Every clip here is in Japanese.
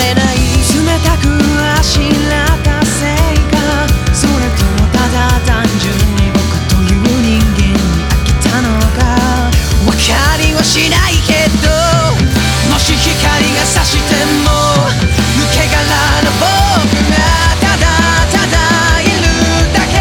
れない冷たくあしらったせいか、それともただ単純に僕という人間に飽きたのかわかりはしないけど、もし光が差しても抜け殻の僕がただただいるだけ。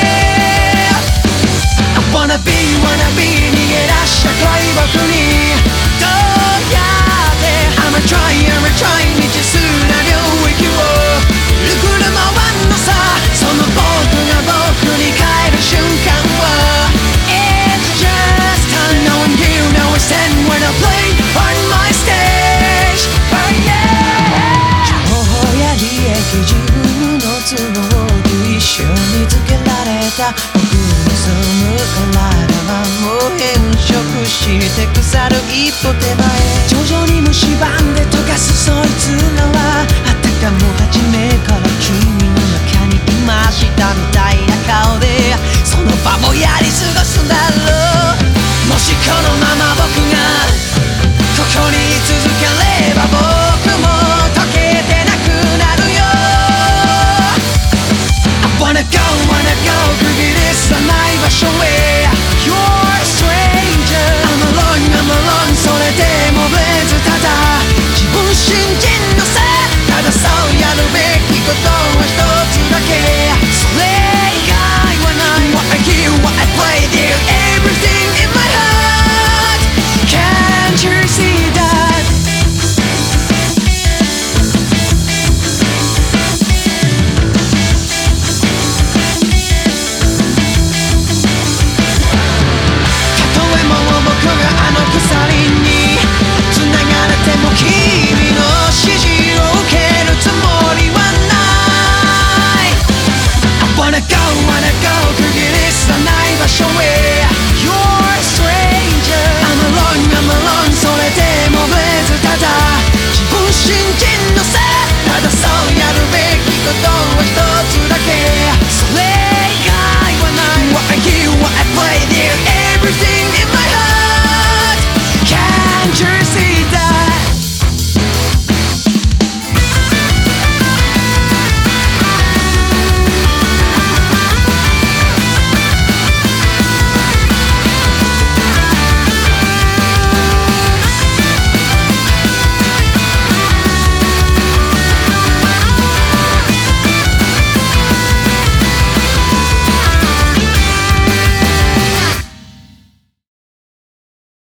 I wanna be 逃げ出した暗い僕にどうやって I'm a try 未知数な領域をぐるぐる回んのさ、その僕が僕に帰る瞬間は It's just unknown you know it's then when I play on my stage oh yeah 情報や利益自分の都合と一緒につけられた僕に住む体はもう変色して腐る一歩手前、徐々に蝕んで溶かすそいつらはあたかも初めから君の中にいましたみたいな顔でその場もやり過ごすんだろう。もしこのまま僕がここに居続ければ僕も溶けてなくなるよ。 I wanna go 区切りさない場所へ You're a stranger I'm alone それでもブレずただ自分信じんのさ、ただそうやるべきこと